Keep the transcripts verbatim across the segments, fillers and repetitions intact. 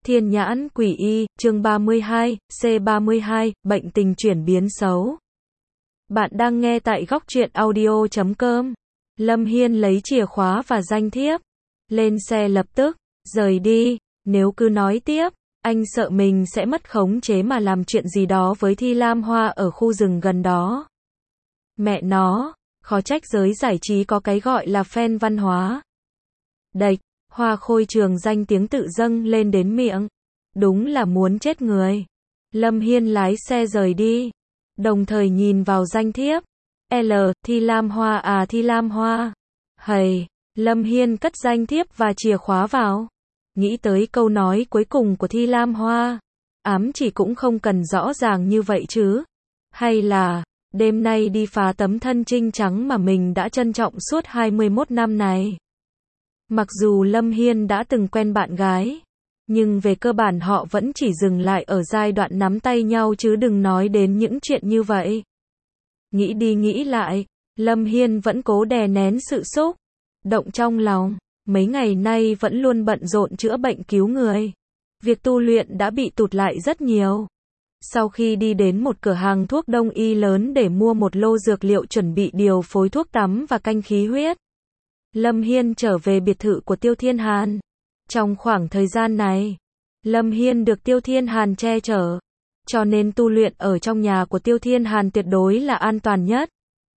Thiên nhãn quỷ y, chương ba mươi hai, C ba mươi hai, bệnh tình chuyển biến xấu. Bạn đang nghe tại góc truyện audio chấm com. Lâm Hiên lấy chìa khóa và danh thiếp. Lên xe lập tức, rời đi. Nếu cứ nói tiếp, anh sợ mình sẽ mất khống chế mà làm chuyện gì đó với Thi Lam Hoa ở khu rừng gần đó. Mẹ nó, khó trách giới giải trí có cái gọi là fan văn hóa. Đệch, Hoa Khôi Trường danh tiếng tự dâng lên đến miệng. Đúng là muốn chết người. Lâm Hiên lái xe rời đi. Đồng thời nhìn vào danh thiếp. L, Thi Lam Hoa à Thi Lam Hoa. Hầy, Lâm Hiên cất danh thiếp và chìa khóa vào. Nghĩ tới câu nói cuối cùng của Thi Lam Hoa. Ám chỉ cũng không cần rõ ràng như vậy chứ. Hay là, đêm nay đi phá tấm thân trinh trắng mà mình đã trân trọng suốt hai mươi mốt năm này. Mặc dù Lâm Hiên đã từng quen bạn gái, nhưng về cơ bản họ vẫn chỉ dừng lại ở giai đoạn nắm tay nhau chứ đừng nói đến những chuyện như vậy. Nghĩ đi nghĩ lại, Lâm Hiên vẫn cố đè nén sự xúc động trong lòng. Mấy ngày nay vẫn luôn bận rộn chữa bệnh cứu người. Việc tu luyện đã bị tụt lại rất nhiều. Sau khi đi đến một cửa hàng thuốc đông y lớn để mua một lô dược liệu chuẩn bị điều phối thuốc tắm và canh khí huyết, Lâm Hiên trở về biệt thự của Tiêu Thiên Hàn. Trong khoảng thời gian này, Lâm Hiên được Tiêu Thiên Hàn che chở, cho nên tu luyện ở trong nhà của Tiêu Thiên Hàn tuyệt đối là an toàn nhất.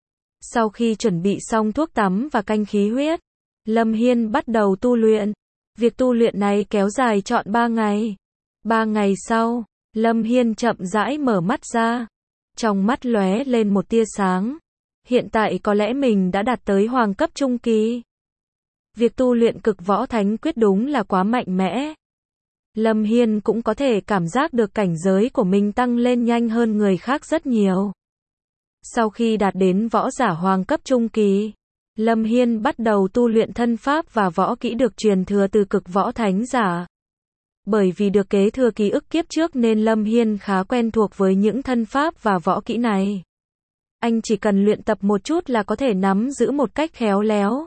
Sau khi chuẩn bị xong thuốc tắm và canh khí huyết, Lâm Hiên bắt đầu tu luyện. Việc tu luyện này kéo dài trọn ba ngày. Ba ngày sau, Lâm Hiên chậm rãi mở mắt ra. Trong mắt lóe lên một tia sáng. Hiện tại có lẽ mình đã đạt tới hoàng cấp trung kỳ. Việc tu luyện cực võ thánh quyết đúng là quá mạnh mẽ. Lâm Hiên cũng có thể cảm giác được cảnh giới của mình tăng lên nhanh hơn người khác rất nhiều. Sau khi đạt đến võ giả hoàng cấp trung kỳ, Lâm Hiên bắt đầu tu luyện thân pháp và võ kỹ được truyền thừa từ cực võ thánh giả. Bởi vì được kế thừa ký ức kiếp trước nên Lâm Hiên khá quen thuộc với những thân pháp và võ kỹ này. Anh chỉ cần luyện tập một chút là có thể nắm giữ một cách khéo léo.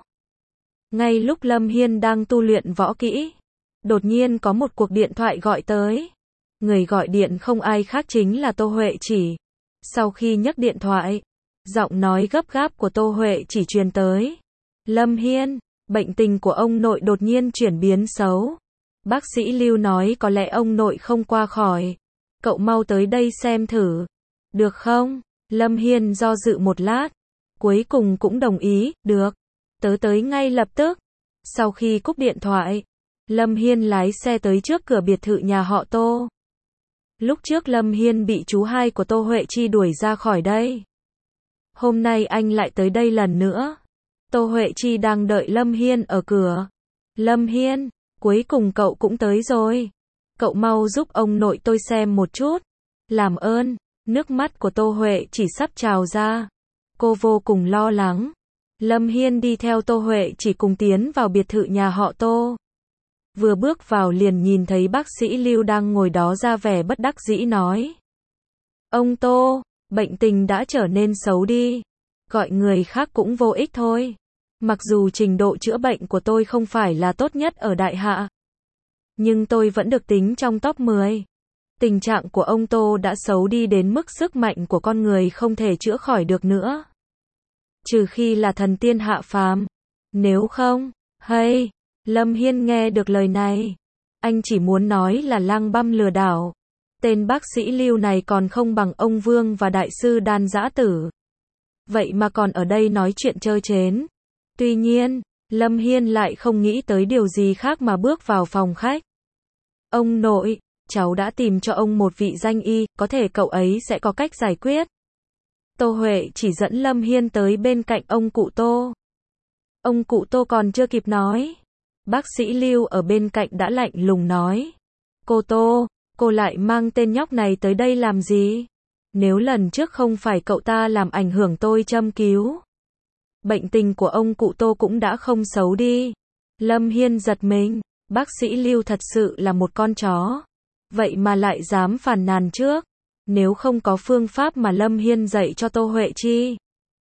Ngay lúc Lâm Hiên đang tu luyện võ kỹ, đột nhiên có một cuộc điện thoại gọi tới. Người gọi điện không ai khác chính là Tô Huệ Chỉ. Sau khi nhấc điện thoại, giọng nói gấp gáp của Tô Huệ Chỉ truyền tới. Lâm Hiên, bệnh tình của ông nội đột nhiên chuyển biến xấu. Bác sĩ Lưu nói có lẽ ông nội không qua khỏi. Cậu mau tới đây xem thử. Được không? Lâm Hiên do dự một lát. Cuối cùng cũng đồng ý, được. Tớ tới ngay lập tức. Sau khi cúp điện thoại, Lâm Hiên lái xe tới trước cửa biệt thự nhà họ Tô. Lúc trước Lâm Hiên bị chú hai của Tô Huệ Chi đuổi ra khỏi đây. Hôm nay anh lại tới đây lần nữa. Tô Huệ Chi đang đợi Lâm Hiên ở cửa. Lâm Hiên, cuối cùng cậu cũng tới rồi. Cậu mau giúp ông nội tôi xem một chút. Làm ơn. Nước mắt của Tô Huệ Chỉ sắp trào ra. Cô vô cùng lo lắng. Lâm Hiên đi theo Tô Huệ Chỉ cùng tiến vào biệt thự nhà họ Tô. Vừa bước vào liền nhìn thấy bác sĩ Lưu đang ngồi đó ra vẻ bất đắc dĩ nói. Ông Tô, bệnh tình đã trở nên xấu đi. Gọi người khác cũng vô ích thôi. Mặc dù trình độ chữa bệnh của tôi không phải là tốt nhất ở Đại Hạ, nhưng tôi vẫn được tính trong top mười. Tình trạng của ông Tô đã xấu đi đến mức sức mạnh của con người không thể chữa khỏi được nữa. Trừ khi là thần tiên hạ phàm. Nếu không, hay, Lâm Hiên nghe được lời này. Anh chỉ muốn nói là lang băm lừa đảo. Tên bác sĩ Lưu này còn không bằng ông Vương và đại sư Đan Dã Tử. Vậy mà còn ở đây nói chuyện trơ trến. Tuy nhiên, Lâm Hiên lại không nghĩ tới điều gì khác mà bước vào phòng khách. Ông nội, cháu đã tìm cho ông một vị danh y, có thể cậu ấy sẽ có cách giải quyết. Tô Huệ Chỉ dẫn Lâm Hiên tới bên cạnh ông cụ Tô. Ông cụ Tô còn chưa kịp nói. Bác sĩ Lưu ở bên cạnh đã lạnh lùng nói. Cô Tô, cô lại mang tên nhóc này tới đây làm gì? Nếu lần trước không phải cậu ta làm ảnh hưởng tôi châm cứu, bệnh tình của ông cụ Tô cũng đã không xấu đi. Lâm Hiên giật mình. Bác sĩ Lưu thật sự là một con chó. Vậy mà lại dám phàn nàn trước. Nếu không có phương pháp mà Lâm Hiên dạy cho Tô Huệ Chi,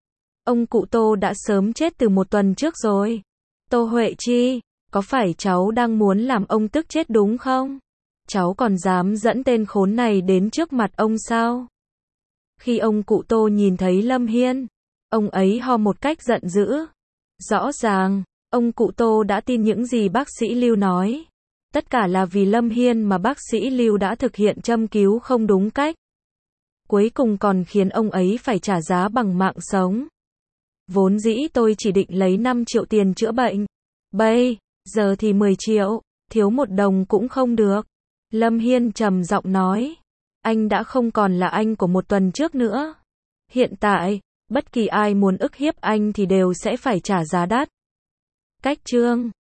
ông cụ Tô đã sớm chết từ một tuần trước rồi. Tô Huệ Chi, có phải cháu đang muốn làm ông tức chết đúng không? cháu còn dám dẫn tên khốn này đến trước mặt ông sao? Khi ông cụ Tô nhìn thấy Lâm Hiên, ông ấy ho một cách giận dữ. Rõ ràng, ông cụ Tô đã tin những gì bác sĩ Lưu nói. Tất cả là vì Lâm Hiên mà bác sĩ Lưu đã thực hiện châm cứu không đúng cách. Cuối cùng còn khiến ông ấy phải trả giá bằng mạng sống. Vốn dĩ tôi chỉ định lấy năm triệu tiền chữa bệnh. Bây giờ thì mười triệu, thiếu một đồng cũng không được. Lâm Hiên trầm giọng nói. Anh đã không còn là anh của một tuần trước nữa. Hiện tại, bất kỳ ai muốn ức hiếp anh thì đều sẽ phải trả giá đắt. Cách chương